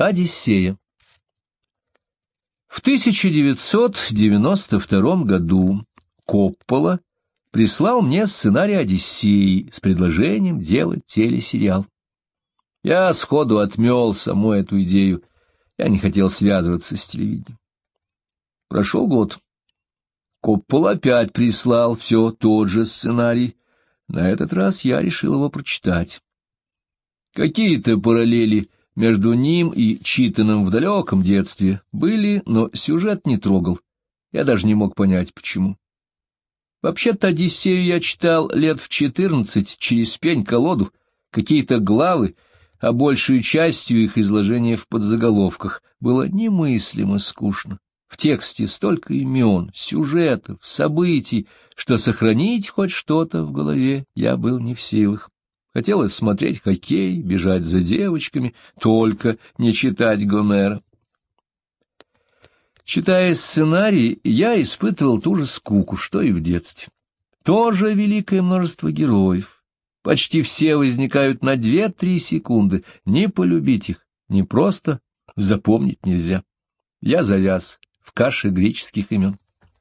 Одиссея. В 1992 году Коппола прислал мне сценарий «Одиссеи» с предложением делать телесериал. Я сходу отмел саму эту идею, я не хотел связываться с телевидением. Прошел год. Коппола опять прислал все тот же сценарий. На этот раз я решил его прочитать. Какие-то параллели между ним и читанным в далеком детстве были, но сюжет не трогал. Я даже не мог понять, почему. Вообще-то «Одиссею» я читал лет в 14 через пень-колоду, какие-то главы, а большей частью их изложения в подзаголовках было немыслимо скучно. В тексте столько имен, сюжетов, событий, что сохранить хоть что-то в голове я был не в силах. Хотелось смотреть хоккей, бежать за девочками, только не читать Гомера. Читая сценарий, я испытывал ту же скуку, что и в детстве. Тоже великое множество героев. Почти все возникают на 2-3 секунды. Не полюбить их, не просто запомнить нельзя. Я завяз в каше греческих имен.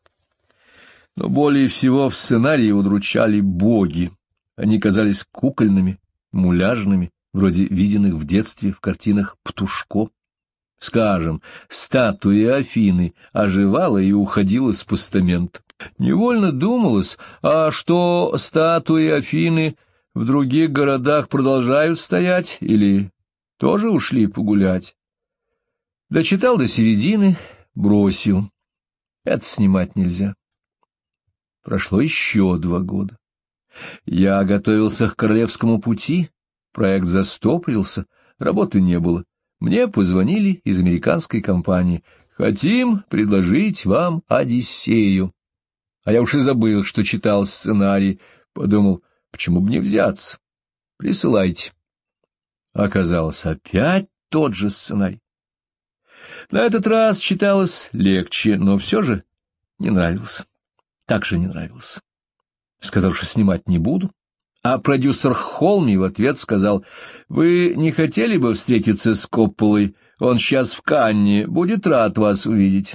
Но более всего в сценарии удручали боги. Они казались кукольными, муляжными, вроде виденных в детстве в картинах Птушко. Скажем, статуя Афины оживала и уходила с постамента. Невольно думалось, а что статуи Афины в других городах продолжают стоять или тоже ушли погулять? Дочитал до середины, бросил. Это снимать нельзя. Прошло еще 2 года. Я готовился к королевскому пути, проект застопорился, работы не было. Мне позвонили из американской компании. Хотим предложить вам «Одиссею». А я уж и забыл, что читал сценарий. Подумал, почему бы не взяться? Присылайте. Оказалось, опять тот же сценарий. На этот раз читалось легче, но все же не нравился. Так же не нравился. Сказал, что снимать не буду. А продюсер Холми в ответ сказал: «Вы не хотели бы встретиться с Копполой? Он сейчас в Канне, будет рад вас увидеть».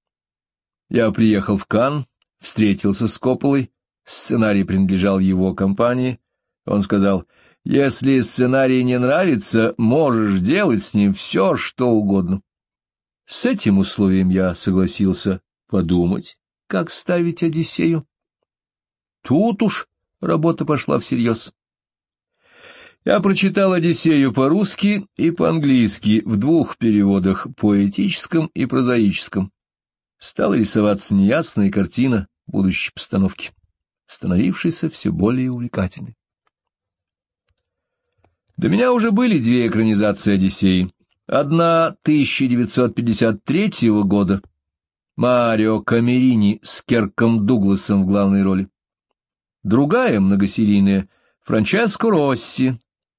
Я приехал в Канн, встретился с Копполой, сценарий принадлежал его компании. Он сказал: «Если сценарий не нравится, можешь делать с ним все, что угодно». С этим условием я согласился подумать, как ставить «Одиссею». Тут уж работа пошла всерьез. Я прочитал «Одиссею» по-русски и по-английски в 2 переводах, поэтическом и прозаическом. Стала рисоваться неясная картина будущей постановки, становившейся все более увлекательной. До меня уже были 2 экранизации «Одиссеи». Одна 1953 года, Марио Камерини с Керком Дугласом в главной роли. Другая многосерийная Франческо Росси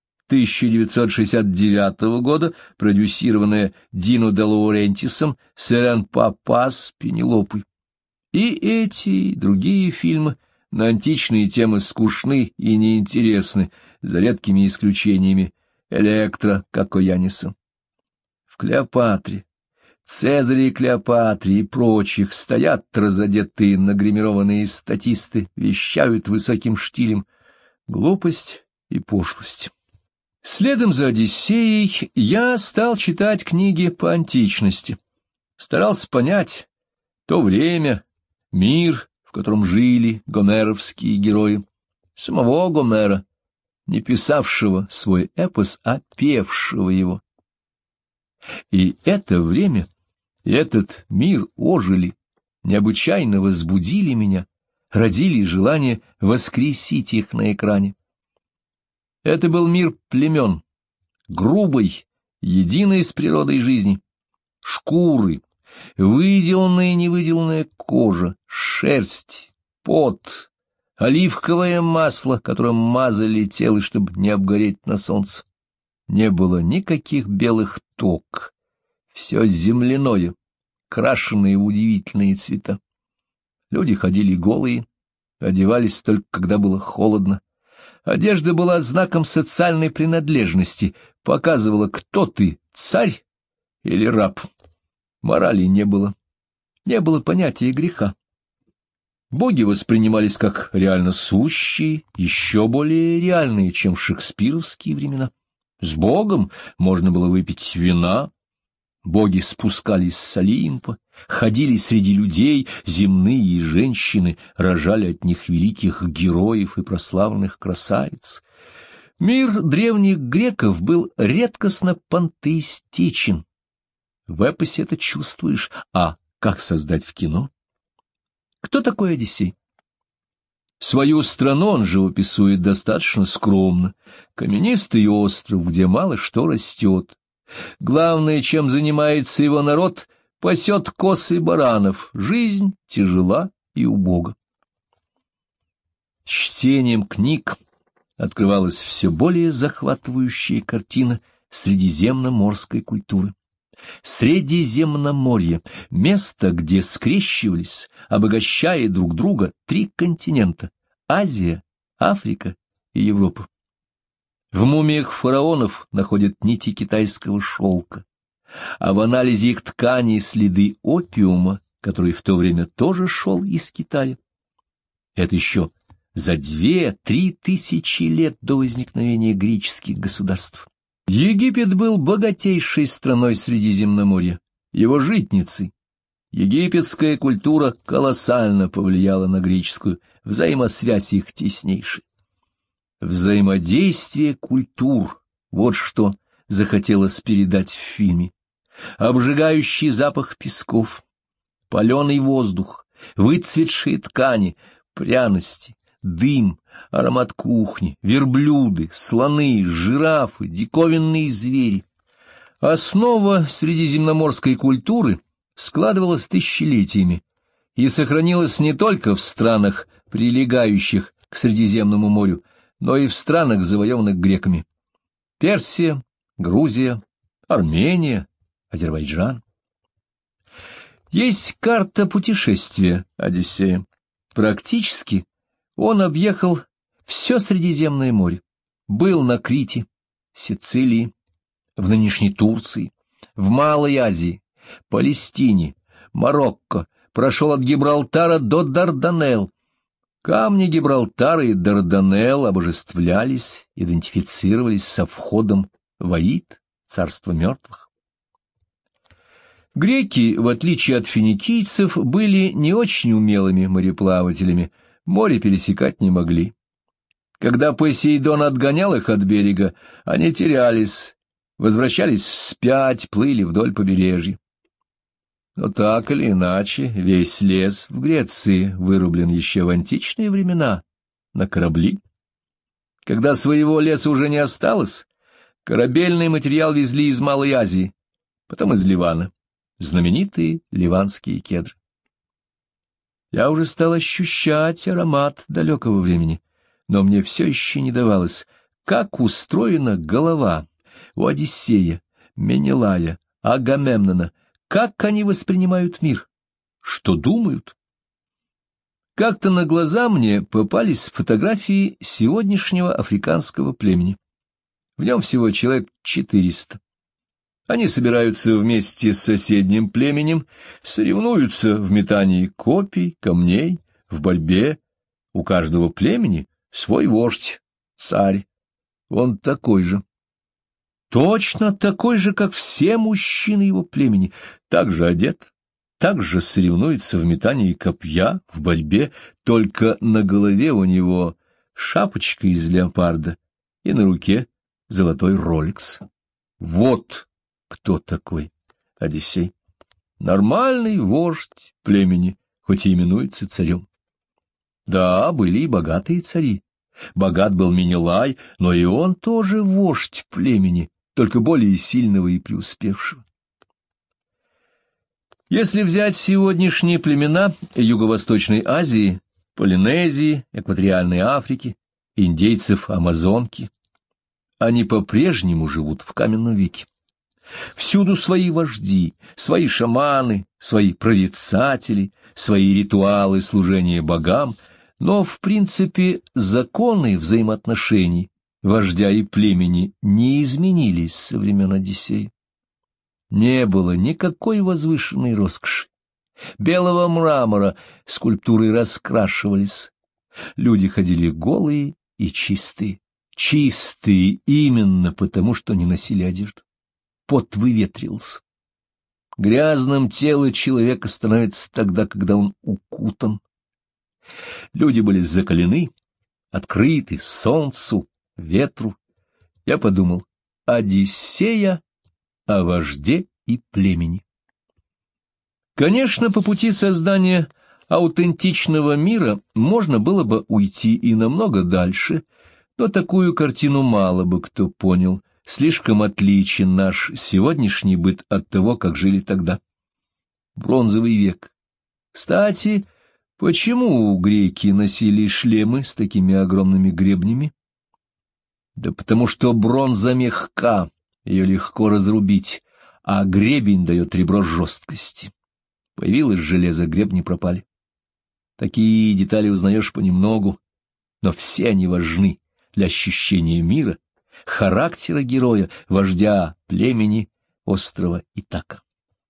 1969 года, продюсированная Дино де Лаурентисом с Ирен Папас Пенелопой. И эти, и другие фильмы на античные темы скучны и неинтересны, за редкими исключениями Электра Кокояниса. В «Клеопатре», «Цезаре и Клеопатре» и прочих стоят разодетые нагримированные статисты, вещают высоким штилем. Глупость и пошлость. Следом за «Одиссеей» я стал читать книги по античности. Старался понять то время, мир, в котором жили гомеровские герои, самого Гомера, не писавшего свой эпос, а певшего его. И это время, и этот мир ожили, необычайно возбудили меня, родили желание воскресить их на экране. Это был мир племен, грубой, единой с природой жизни, шкуры, выделанная и невыделанная кожа, шерсть, пот, оливковое масло, которым мазали тело, чтобы не обгореть на солнце. Не было никаких белых ток, все земляное, крашеное в удивительные цвета. Люди ходили голые, одевались только когда было холодно. Одежда была знаком социальной принадлежности, показывала, кто ты, царь или раб. Морали не было, не было понятия греха. Боги воспринимались как реально сущие, еще более реальные, чем в шекспировские времена. С Богом можно было выпить вина. Боги спускались с Олимпа, ходили среди людей, земные и женщины, рожали от них великих героев и прославленных красавиц. Мир древних греков был редкостно пантеистичен. В эпосе это чувствуешь, а как создать в кино? Кто такой Одиссей? Свою страну он живописует достаточно скромно. Каменистый остров, где мало что растет. Главное, чем занимается его народ, пасет коз и баранов. Жизнь тяжела и убога. С чтением книг открывалась все более захватывающая картина средиземноморской культуры. Средиземноморье — место, где скрещивались, обогащая друг друга, три континента — Азия, Африка и Европа. В мумиях фараонов находят нити китайского шелка, а в анализе их тканей следы опиума, который в то время тоже шел из Китая. Это еще за 2-3 тысячи лет до возникновения греческих государств. Египет был богатейшей страной Средиземноморья, его житницей. Египетская культура колоссально повлияла на греческую, взаимосвязь их теснейшая. Взаимодействие культур — вот что захотелось передать в фильме. Обжигающий запах песков, паленый воздух, выцветшие ткани, пряности, дым, аромат кухни, верблюды, слоны, жирафы, диковинные звери. Основа средиземноморской культуры складывалась тысячелетиями и сохранилась не только в странах, прилегающих к Средиземному морю, но и в странах, завоеванных греками. Персия, Грузия, Армения, Азербайджан. Есть карта путешествия Одиссея. Практически он объехал все Средиземное море, был на Крите, Сицилии, в нынешней Турции, в Малой Азии, Палестине, Марокко, прошел от Гибралтара до Дарданелл. Камни Гибралтара и Дарданелл обожествлялись, идентифицировались со входом в Аид, царство мертвых. Греки, в отличие от финикийцев, были не очень умелыми мореплавателями, море пересекать не могли. Когда Посейдон отгонял их от берега, они терялись, возвращались вспять, плыли вдоль побережья. Но так или иначе, весь лес в Греции вырублен еще в античные времена на корабли. Когда своего леса уже не осталось, корабельный материал везли из Малой Азии, потом из Ливана, знаменитые ливанские кедры. Я уже стал ощущать аромат далекого времени, но мне все еще не давалось, как устроена голова у Одиссея, Менелая, Агамемнона, как они воспринимают мир, что думают. Как-то на глаза мне попались фотографии сегодняшнего африканского племени. В нем всего человек 400. Они собираются вместе с соседним племенем, соревнуются в метании копий, камней, в борьбе. У каждого племени свой вождь, царь. Он такой же. Точно такой же, как все мужчины его племени, так же одет, так же соревнуется в метании копья, в борьбе, только на голове у него шапочка из леопарда и на руке золотой роликс. Вот кто такой Одиссей. Нормальный вождь племени, хоть и именуется царем. Да, были и богатые цари. Богат был Менелай, но и он тоже вождь племени, только более сильного и преуспевшего. Если взять сегодняшние племена Юго-Восточной Азии, Полинезии, Экваториальной Африки, индейцев Амазонки, они по-прежнему живут в каменном веке. Всюду свои вожди, свои шаманы, свои прорицатели, свои ритуалы служения богам, но, в принципе, законы взаимоотношений вождя и племени не изменились со времен Одиссея. не было никакой возвышенной роскоши. Белого мрамора скульптуры раскрашивались. Люди ходили голые и чистые. Чистые именно потому, что не носили одежду. Пот выветрился. Грязным тело человека становится тогда, когда он укутан. Люди были закалены, открыты солнцу, ветру. Я подумал: Одиссея о вожде и племени. Конечно, по пути создания аутентичного мира можно было бы уйти и намного дальше, но такую картину мало бы кто понял. Слишком отличен наш сегодняшний быт от того, как жили тогда. Бронзовый век. Кстати, почему греки носили шлемы с такими огромными гребнями? Да потому что бронза мягка, ее легко разрубить, а гребень дает ребро жесткости. Появилось железо, гребни пропали. Такие детали узнаешь понемногу, но все они важны для ощущения мира, характера героя, вождя племени, острова Итака.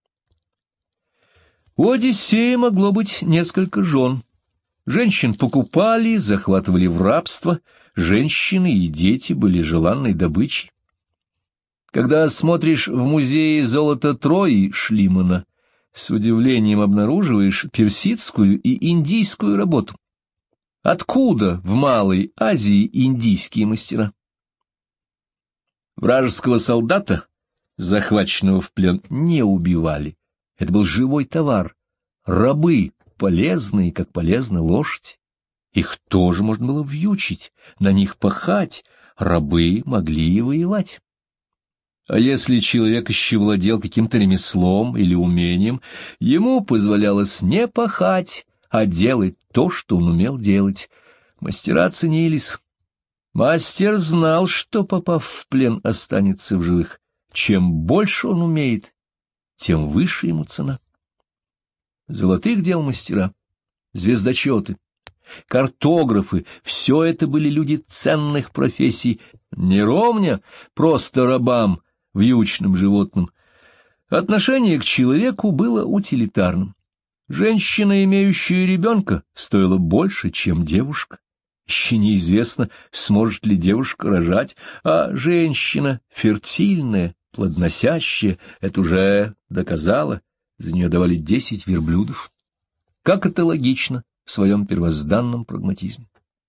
У Одиссея могло быть несколько жен. Женщин покупали, захватывали в рабство, женщины и дети были желанной добычей. Когда смотришь в музее золота Трои Шлимана, с удивлением обнаруживаешь персидскую и индийскую работу. Откуда в Малой Азии индийские мастера? Вражеского солдата, захваченного в плен, не убивали. Это был живой товар. Рабы, полезные, как полезна лошадь. Их тоже можно было вьючить, на них пахать. Рабы могли и воевать. А если человек еще владел каким-то ремеслом или умением, ему позволялось не пахать, а делать то, что он умел делать. Мастера ценились. Мастер знал, что, попав в плен, останется в живых. Чем больше он умеет, тем выше ему цена. Золотых дел мастера, звездочеты, картографы — все это были люди ценных профессий, не ровня просто рабам, вьючным животным. Отношение к человеку было утилитарным. Женщина, имеющая ребенка, стоила больше, чем девушка. Еще неизвестно, сможет ли девушка рожать, а женщина фертильная, плодносящая, это уже доказала, за нее давали 10 верблюдов. Как это логично в своем первозданном прагматизме.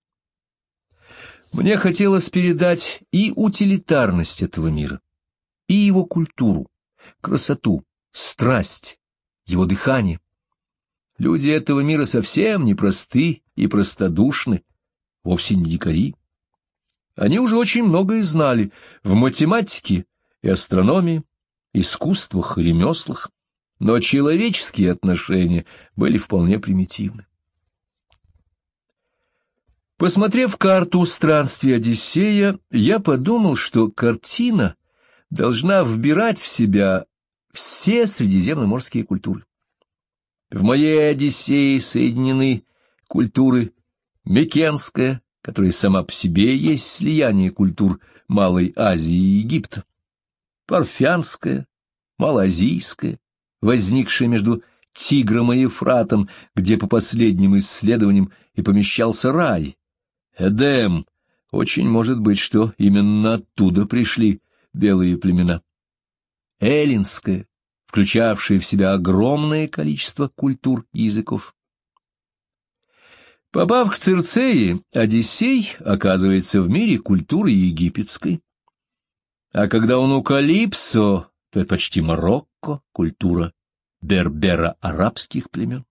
Мне хотелось передать и утилитарность этого мира, и его культуру, красоту, страсть, его дыхание. Люди этого мира совсем не просты и простодушны, вовсе не дикари. Они уже очень многое знали в математике и астрономии, искусствах и ремеслах, но человеческие отношения были вполне примитивны. Посмотрев карту странствий Одиссея, я подумал, что картина должна вбирать в себя все средиземноморские культуры. В моей Одиссее соединены культуры микенская, которая сама по себе есть слияние культур Малой Азии и Египта, парфянская, малоазийская, возникшая между Тигром и Ефратом, где по последним исследованиям и помещался рай, Эдем. Очень может быть, что именно оттуда пришли белые племена. Эллинская, включавшая в себя огромное количество культур и языков. Попав к Цирцеи, Одиссей оказывается в мире культуры египетской. А когда он у Калипсо, то это почти Марокко, культура берберо-арабских племен.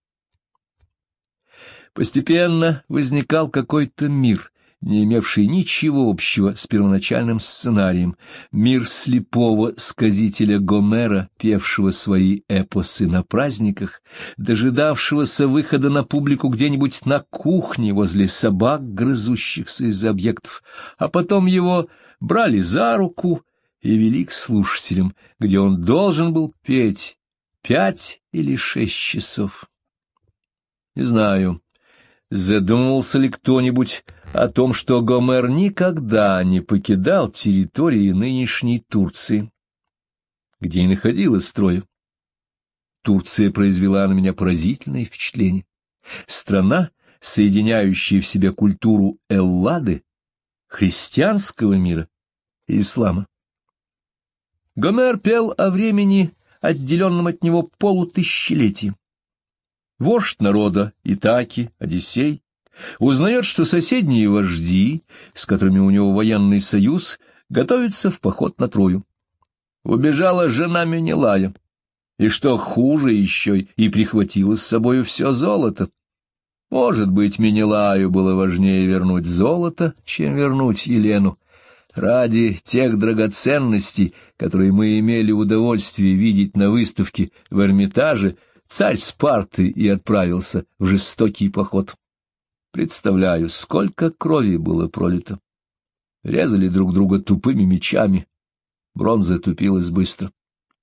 Постепенно возникал какой-то мир, не имевший ничего общего с первоначальным сценарием, мир слепого сказителя Гомера, певшего свои эпосы на праздниках, дожидавшегося выхода на публику где-нибудь на кухне возле собак, грызущихся из-за объектов, а потом его брали за руку и вели к слушателям, где он должен был петь 5 или 6 часов. Не знаю, задумывался ли кто-нибудь о том, что Гомер никогда не покидал территории нынешней Турции. где и находилась Троя. Турция произвела на меня поразительное впечатление. Страна, соединяющая в себе культуру Эллады, христианского мира и ислама. Гомер пел о времени, отделенном от него полутысячелетием. Вождь народа Итаки, Одиссей, узнает, что соседние вожди, с которыми у него военный союз, готовятся в поход на Трою. Убежала жена Менелая, и, что хуже еще, и прихватила с собой все золото. Может быть, Менелаю было важнее вернуть золото, чем вернуть Елену. Ради тех драгоценностей, которые мы имели удовольствие видеть на выставке в Эрмитаже, царь Спарты и отправился в жестокий поход. Представляю, сколько крови было пролито. Резали друг друга тупыми мечами. Бронза тупилась быстро.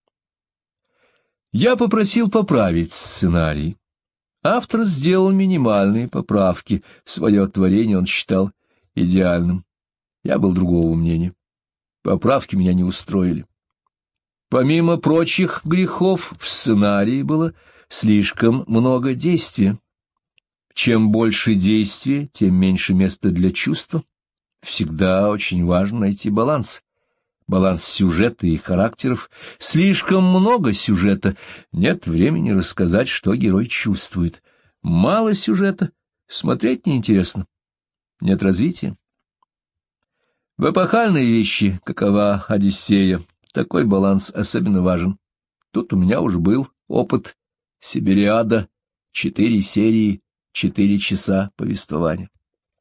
Я попросил поправить сценарий. Автор сделал минимальные поправки. Свое творение он считал идеальным. Я был другого мнения. Поправки меня не устроили. Помимо прочих грехов, в сценарии было слишком много действия. Чем больше действия, тем меньше места для чувства. Всегда очень важно найти баланс. Баланс сюжета и характеров. Слишком много сюжета. Нет времени рассказать, что герой чувствует. Мало сюжета. Смотреть неинтересно. Нет развития. В эпохальной вещи, какова Одиссея, такой баланс особенно важен. Тут у меня уже был опыт. Сибириада, 4 серии, 4 часа повествования.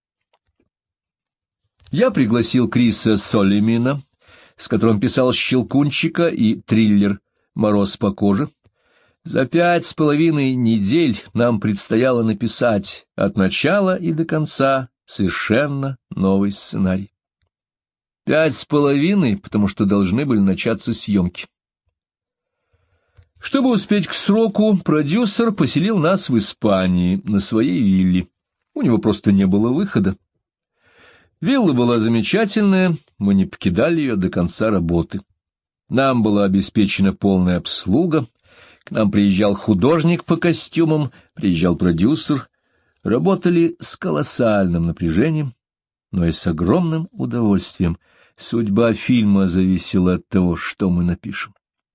Я пригласил Криса Солимина, с которым писал «Щелкунчика» и триллер «Мороз по коже». За 5,5 недель нам предстояло написать от начала и до конца совершенно новый сценарий. 5,5, потому что должны были начаться съемки. Чтобы успеть к сроку, продюсер поселил нас в Испании, на своей вилле. У него просто не было выхода. Вилла была замечательная, мы не покидали ее до конца работы. Нам была обеспечена полная обслуга, к нам приезжал художник по костюмам, приезжал продюсер. Работали с колоссальным напряжением, но и с огромным удовольствием. Судьба фильма зависела от того, что мы напишем.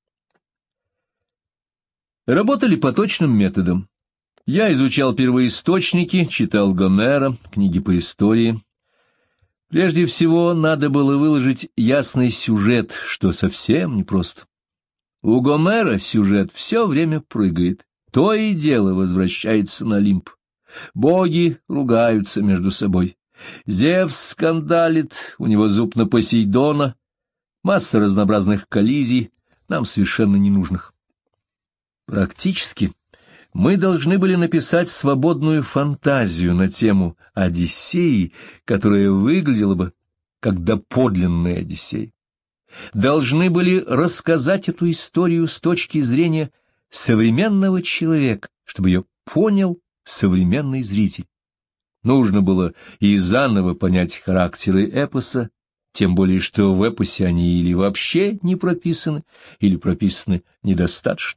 Работали по точным методам. Я изучал первоисточники, читал Гомера, книги по истории. Прежде всего, надо было выложить ясный сюжет, что совсем непросто. У Гомера сюжет все время прыгает, то и дело возвращается на Олимп. Боги ругаются между собой. Зевс скандалит, у него зуб на Посейдона, масса разнообразных коллизий, нам совершенно ненужных. Практически мы должны были написать свободную фантазию на тему Одиссеи, которая выглядела бы как доподлинная Одиссея. Должны были рассказать эту историю с точки зрения современного человека, чтобы ее понял современный зритель. Нужно было и заново понять характеры эпоса, тем более что в эпосе они или вообще не прописаны, или прописаны недостаточно.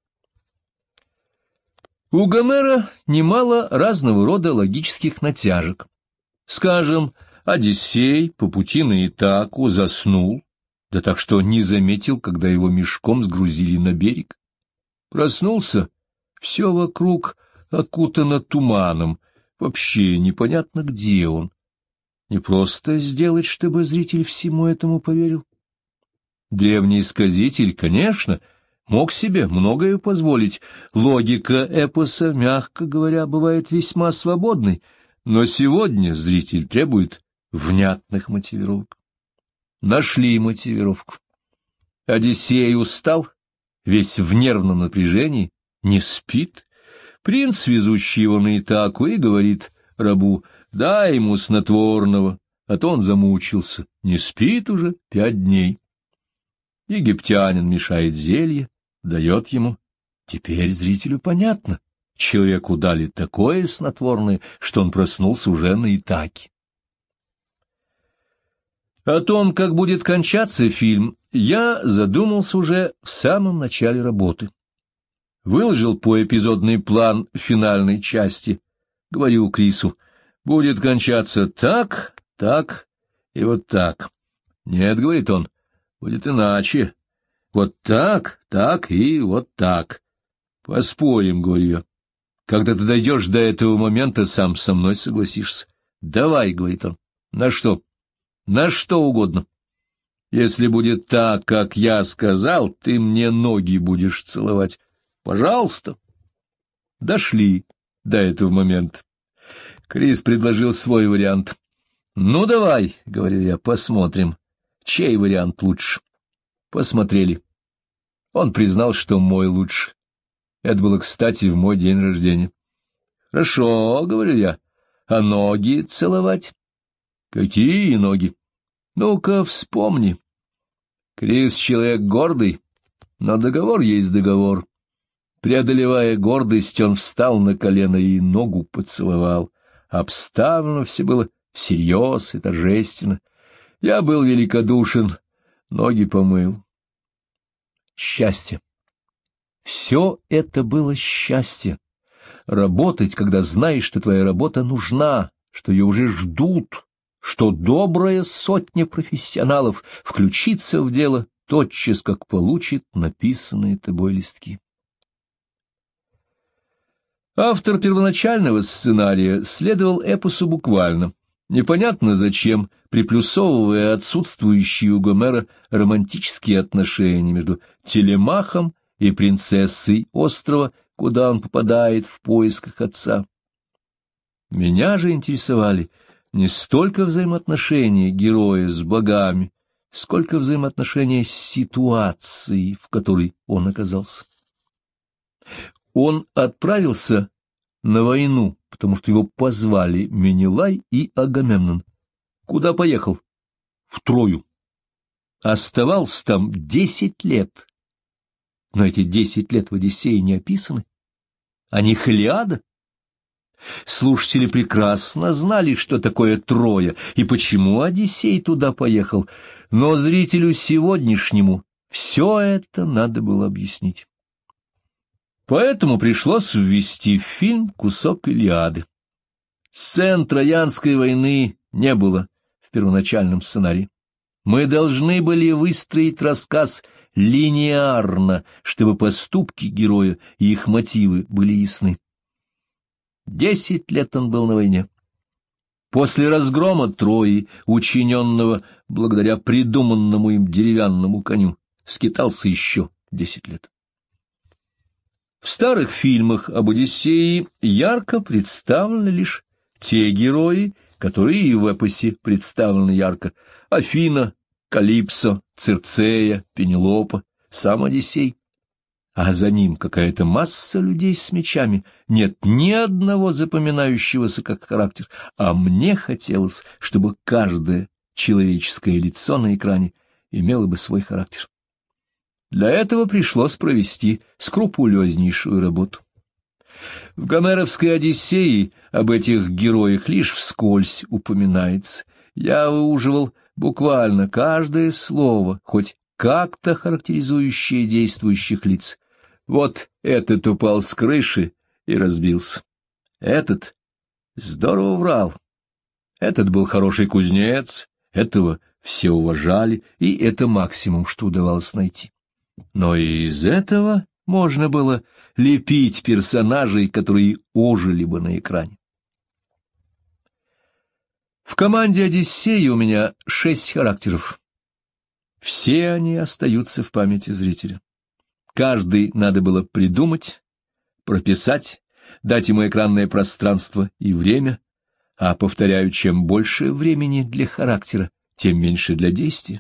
У Гомера немало разного рода логических натяжек. Скажем, Одиссей по пути на Итаку заснул, да так что не заметил, когда его мешком сгрузили на берег. Проснулся, все вокруг окутано туманом, вообще непонятно, где он. Не просто сделать, чтобы зритель всему этому поверил. Древний сказитель, конечно, мог себе многое позволить. Логика эпоса, мягко говоря, бывает весьма свободной, но сегодня зритель требует внятных мотивировок. Нашли мотивировку. Одиссей устал, весь в нервном напряжении, не спит. Принц, везущий его на Итаку, и говорит рабу: дай ему снотворного, а то он замучился, не спит уже 5 дней. Египтянин мешает зелье, дает ему. Теперь зрителю понятно, человеку дали такое снотворное, что он проснулся уже на Итаке. О том, как будет кончаться фильм, Я задумался уже в самом начале работы. Выложил поэпизодный план финальной части. Говорю Крису, будет кончаться так, так и вот так. Нет, говорит он, будет иначе. Вот так, так и вот так. Поспорим, говорю я. Когда ты дойдешь до этого момента, сам со мной согласишься. Давай, говорит он. На что? На что угодно. Если будет так, как я сказал, ты мне ноги будешь целовать. Пожалуйста. Дошли до этого момента. Крис предложил свой вариант. Ну, давай, говорю я, посмотрим, чей вариант лучше. Посмотрели. Он признал, что мой лучше. Это было, кстати, в мой день рождения. Хорошо, говорю я, а ноги целовать? Какие ноги? Ну-ка, вспомни. Крис человек гордый, но договор есть договор. Преодолевая гордость, он встал на колено и ногу поцеловал. Обставлено все было всерьез и торжественно. Я был великодушен, ноги помыл. Счастье. Все это было счастье. Работать, когда знаешь, что твоя работа нужна, что ее уже ждут, что добрая сотня профессионалов включится в дело тотчас, как получит написанные тобой листки. Автор первоначального сценария следовал эпосу буквально, непонятно зачем, приплюсовывая отсутствующие у Гомера романтические отношения между Телемахом и принцессой острова, куда он попадает в поисках отца. Меня же интересовали не столько взаимоотношения героя с богами, сколько взаимоотношения с ситуацией, в которой он оказался. Он отправился на войну, потому что его позвали Менелай и Агамемнон. Куда поехал? В Трою. Оставался там 10 лет. Но эти 10 лет в Одиссее не описаны. Они Илиада. Слушатели прекрасно знали, что такое Троя и почему Одиссей туда поехал, но зрителю сегодняшнему все это надо было объяснить. Поэтому пришлось ввести в фильм кусок Илиады. Сцен Троянской войны не было в первоначальном сценарии. Мы должны были выстроить рассказ линеарно, чтобы поступки героя и их мотивы были ясны. 10 лет он был на войне. После разгрома Трои, учиненного благодаря придуманному им деревянному коню, скитался еще 10 лет. В старых фильмах об Одиссее ярко представлены лишь те герои, которые и в эпосе представлены ярко: Афина, Калипсо, Цирцея, Пенелопа, сам Одиссей. А за ним какая-то масса людей с мечами, нет ни одного запоминающегося как характер, а мне хотелось, чтобы каждое человеческое лицо на экране имело бы свой характер. Для этого пришлось провести скрупулезнейшую работу. В гомеровской «Одиссее» об этих героях лишь вскользь упоминается. Я выуживал буквально каждое слово, хоть как-то характеризующее действующих лиц. Вот этот упал с крыши и разбился. Этот здорово врал. Этот был хороший кузнец, этого все уважали, и это максимум, что удавалось найти. Но и из этого можно было лепить персонажей, которые ожили бы на экране. В команде «Одиссея» у меня 6 характеров. Все они остаются в памяти зрителя. Каждый надо было придумать, прописать, дать ему экранное пространство и время, а, повторяю, чем больше времени для характера, тем меньше для действия.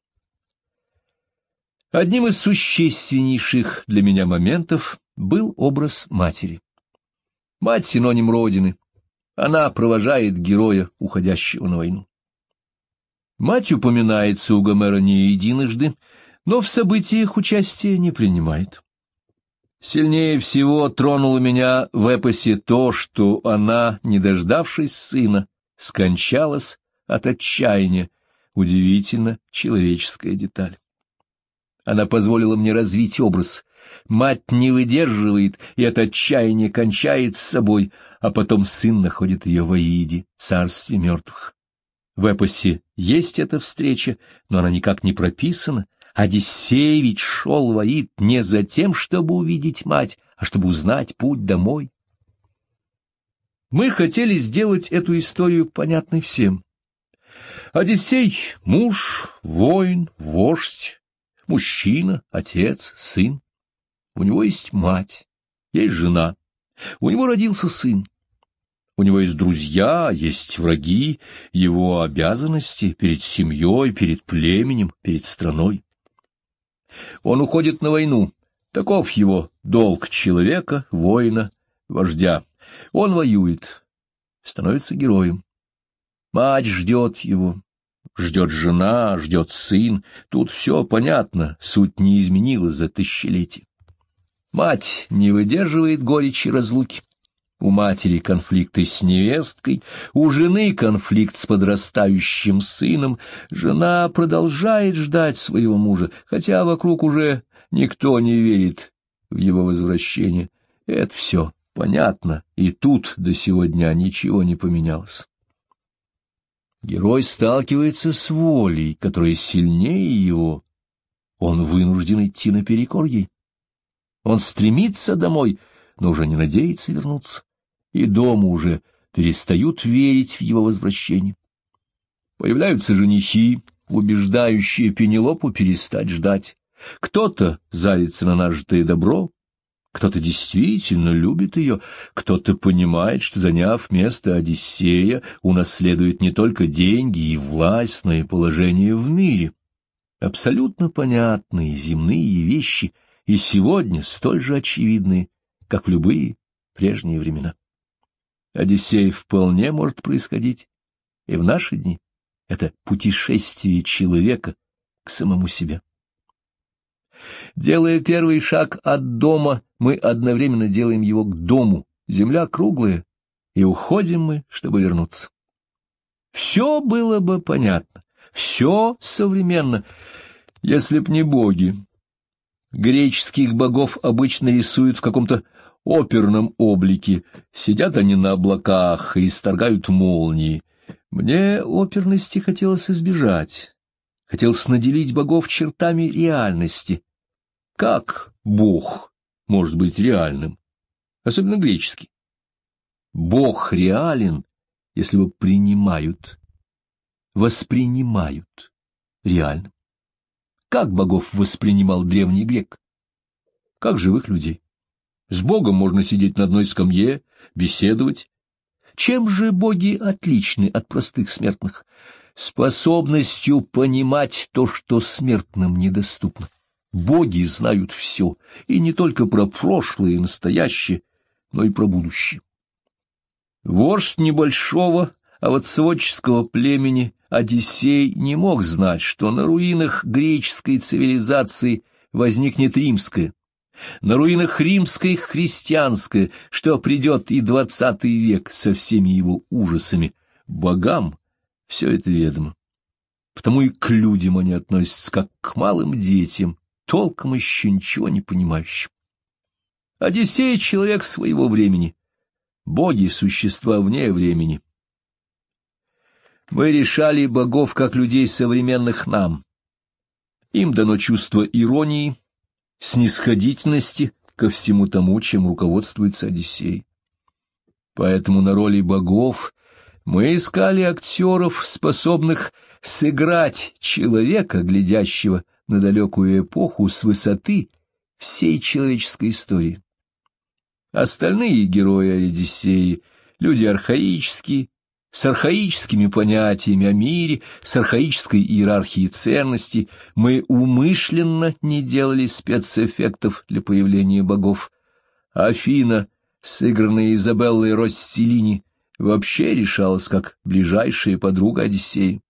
Одним из существеннейших для меня моментов был образ матери. Мать — синоним Родины. Она провожает героя, уходящего на войну. Мать упоминается у Гомера не единожды, но в событиях участия не принимает. Сильнее всего тронуло меня в эпосе то, что она, не дождавшись сына, скончалась от отчаяния. Удивительно человеческая деталь. Она позволила мне развить образ. Мать не выдерживает, и от отчаяния кончает с собой, а потом сын находит ее в Аиде, царстве мертвых. В эпосе есть эта встреча, но она никак не прописана. Одиссей ведь шел в Аид не за тем, чтобы увидеть мать, а чтобы узнать путь домой. Мы хотели сделать эту историю понятной всем. Одиссей — муж, воин, вождь, мужчина, отец, сын. У него есть мать, есть жена, у него родился сын. У него есть друзья, есть враги, его обязанности перед семьей, перед племенем, перед страной. Он уходит на войну, таков его долг человека, воина, вождя. Он воюет, становится героем. Мать ждет его, ждет жена, ждет сын. Тут все понятно, суть не изменилась за тысячелетия. Мать не выдерживает горечи разлуки. У матери конфликты с невесткой, у жены конфликт с подрастающим сыном. Жена продолжает ждать своего мужа, хотя вокруг уже никто не верит в его возвращение. Это все понятно, и тут до сего дня ничего не поменялось. Герой сталкивается с волей, которая сильнее его. Он вынужден идти наперекор ей. Он стремится домой, но уже не надеется вернуться. И дома уже перестают верить в его возвращение. Появляются женихи, убеждающие Пенелопу перестать ждать. Кто-то зарится на нажитое добро, кто-то действительно любит ее, кто-то понимает, что, заняв место Одиссея, унаследует не только деньги и власть, но и положение в мире. Абсолютно понятные земные вещи, и сегодня столь же очевидные, как в любые прежние времена. Одиссей вполне может происходить и в наши дни. Это путешествие человека к самому себе. Делая первый шаг от дома, мы одновременно делаем его к дому. Земля круглая, и уходим мы, чтобы вернуться. Все было бы понятно, все современно, если б не боги. Греческих богов обычно рисуют в каком-то оперном облике. Сидят они на облаках и исторгают молнии. Мне оперности хотелось избежать. Хотелось наделить богов чертами реальности. Как бог может быть реальным? Особенно греческий. Бог реален, если его принимают, воспринимают реальным. Как богов воспринимал древний грек? Как живых людей. С Богом можно сидеть на одной скамье, беседовать. Чем же боги отличны от простых смертных? Способностью понимать то, что смертным недоступно. Боги знают все, и не только про прошлое и настоящее, но и про будущее. Вождь небольшого овцеводческого племени Одиссей не мог знать, что на руинах греческой цивилизации возникнет римская, на руинах римской христианская, что придет и 20 век со всеми его ужасами. Богам все это ведомо. Потому и к людям они относятся, как к малым детям, толком еще ничего не понимающим. Одиссей — человек своего времени, боги — существа вне времени. Мы решали богов как людей современных нам. Им дано чувство иронии, снисходительности ко всему тому, чем руководствуется Одиссей. Поэтому на роли богов мы искали актеров, способных сыграть человека, глядящего на далекую эпоху с высоты всей человеческой истории. Остальные герои Одиссеи — люди архаические, с архаическими понятиями о мире, с архаической иерархией ценностей. Мы умышленно не делали спецэффектов для появления богов. Афина, сыгранная Изабеллой Росселлини, вообще решалась как ближайшая подруга Одиссея.